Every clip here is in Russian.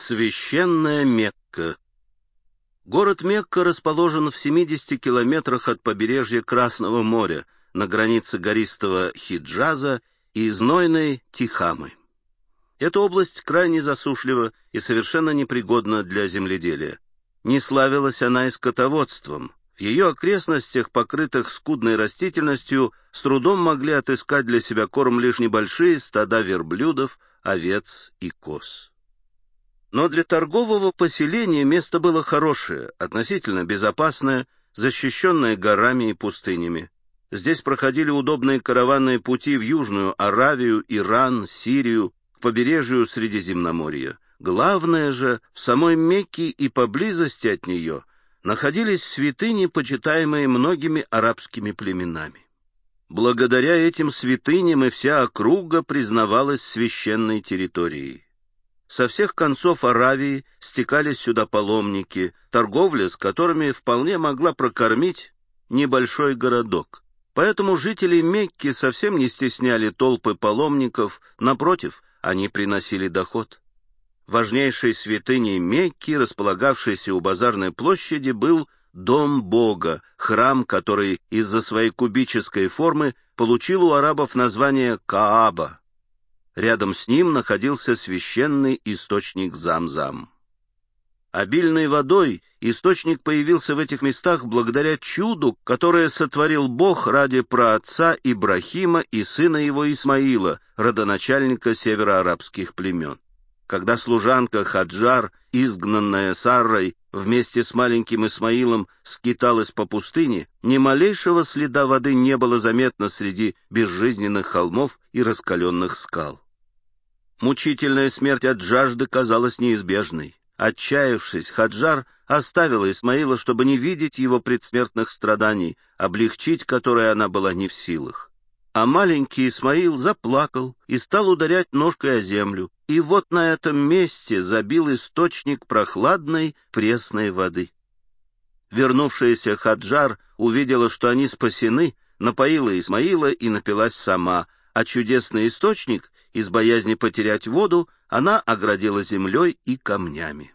Священная Мекка. Город Мекка расположен в 70 километрах от побережья Красного моря, на границе гористого Хиджаза и знойной Тихамы. Эта область крайне засушлива и совершенно непригодна для земледелия. Не славилась она и скотоводством. В ее окрестностях, покрытых скудной растительностью, с трудом могли отыскать для себя корм лишь небольшие стада верблюдов, овец и коз. Но для торгового поселения место было хорошее, относительно безопасное, защищенное горами и пустынями. Здесь проходили удобные караванные пути в Южную Аравию, Иран, Сирию, к побережью Средиземноморья. Главное же, в самой Мекке и поблизости от нее находились святыни, почитаемые многими арабскими племенами. Благодаря этим святыням и вся округа признавалась священной территорией. Со всех концов Аравии стекались сюда паломники, торговля с которыми вполне могла прокормить небольшой городок. Поэтому жители Мекки совсем не стесняли толпы паломников, напротив, они приносили доход. Важнейшей святыней Мекки, располагавшейся у базарной площади, был Дом Бога, храм, который из-за своей кубической формы получил у арабов название Кааба. Рядом с ним находился священный источник Зам-Зам. Обильной водой источник появился в этих местах благодаря чуду, которое сотворил Бог ради праотца Ибрахима и сына его Исмаила, родоначальника североарабских племен. Когда служанка Хаджар, изгнанная Саррой, вместе с маленьким Исмаилом скиталась по пустыне, ни малейшего следа воды не было заметно среди безжизненных холмов и раскаленных скал. Мучительная смерть от жажды казалась неизбежной. Отчаявшись, Хаджар оставила Исмаила, чтобы не видеть его предсмертных страданий, облегчить которые она была не в силах. А маленький Исмаил заплакал и стал ударять ножкой о землю, и вот на этом месте забил источник прохладной пресной воды. Вернувшаяся Хаджар увидела, что они спасены, напоила Исмаила и напилась сама, а чудесный источник, из боязни потерять воду, она оградила землей и камнями.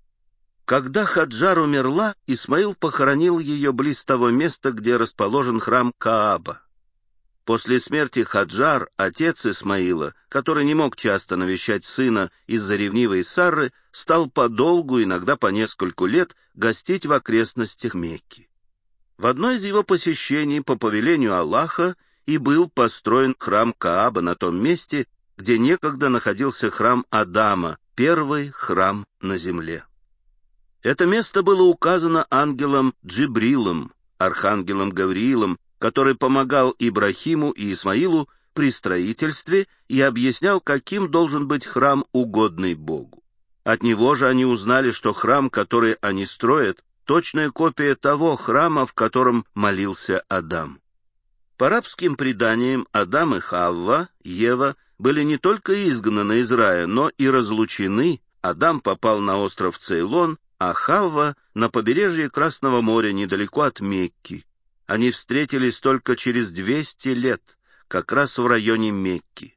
Когда Хаджар умерла, Исмаил похоронил ее близ того места, где расположен храм Кааба. После смерти Хаджар отец Исмаила, который не мог часто навещать сына из-за ревнивой Сарры, стал подолгу, иногда по нескольку лет, гостить в окрестностях Мекки. В одно из его посещений по повелению Аллаха и был построен храм Кааба на том месте, где некогда находился храм Адама, первый храм на земле. Это место было указано ангелом Джибрилом, архангелом Гавриилом, который помогал Ибрахиму и Исмаилу при строительстве и объяснял, каким должен быть храм, угодный Богу. От него же они узнали, что храм, который они строят, точная копия того храма, в котором молился Адам. По арабским преданиям, Адам и Хавва, Ева, были не только изгнаны из рая, но и разлучены. Адам попал на остров Цейлон, а Хавва — на побережье Красного моря, недалеко от Мекки. Они встретились только через 200 лет, как раз в районе Мекки.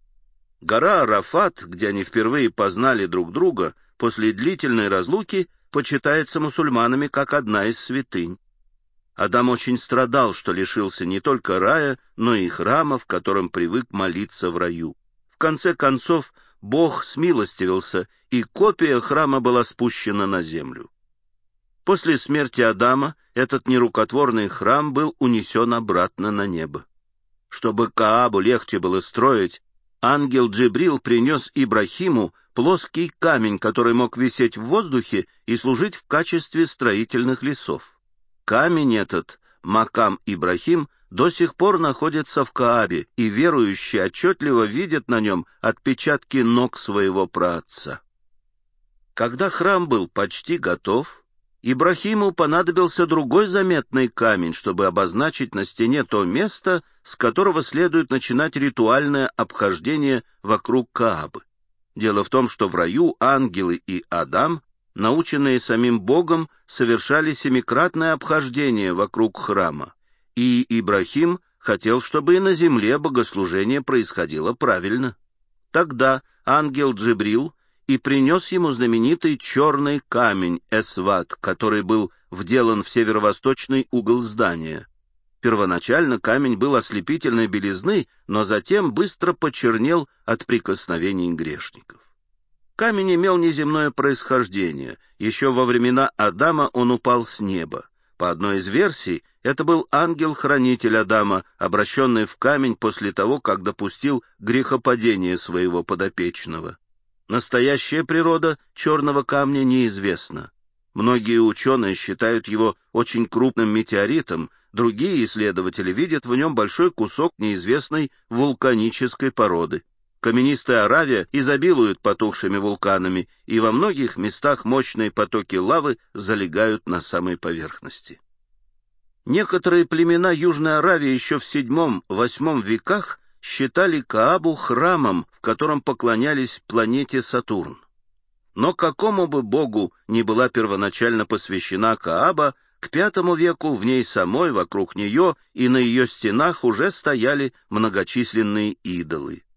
Гора Арафат, где они впервые познали друг друга, после длительной разлуки, почитается мусульманами как одна из святынь. Адам очень страдал, что лишился не только рая, но и храма, в котором привык молиться в раю. В конце концов, Бог смилостивился, и копия храма была спущена на землю. После смерти Адама этот нерукотворный храм был унесен обратно на небо. Чтобы Каабу легче было строить, ангел Джибрил принес Ибрахиму плоский камень, который мог висеть в воздухе и служить в качестве строительных лесов. Камень этот, Макам Ибрахим, до сих пор находится в Каабе, и верующие отчетливо видят на нем отпечатки ног своего праотца. Когда храм был почти готов, Ибрахиму понадобился другой заметный камень, чтобы обозначить на стене то место, с которого следует начинать ритуальное обхождение вокруг Каабы. Дело в том, что в раю ангелы и Адам, наученные самим Богом, совершали семикратное обхождение вокруг храма, и Ибрахим хотел, чтобы и на земле богослужение происходило правильно. Тогда ангел Джибрил и принес ему знаменитый черный камень Эсват, который был вделан в северо-восточный угол здания. Первоначально камень был ослепительной белизны, но затем быстро почернел от прикосновений грешников. Камень имел неземное происхождение. Еще во времена Адама он упал с неба. По одной из версий, это был ангел-хранитель Адама, обращенный в камень после того, как допустил грехопадение своего подопечного. Настоящая природа черного камня неизвестна. Многие ученые считают его очень крупным метеоритом, другие исследователи видят в нем большой кусок неизвестной вулканической породы. Каменистая Аравия изобилует потухшими вулканами, и во многих местах мощные потоки лавы залегают на самой поверхности. Некоторые племена Южной Аравии еще в VII-VIII веках считали Каабу храмом, в котором поклонялись планете Сатурн. Но какому бы богу ни была первоначально посвящена Кааба, к V веку в ней самой, вокруг нее и на ее стенах уже стояли многочисленные идолы.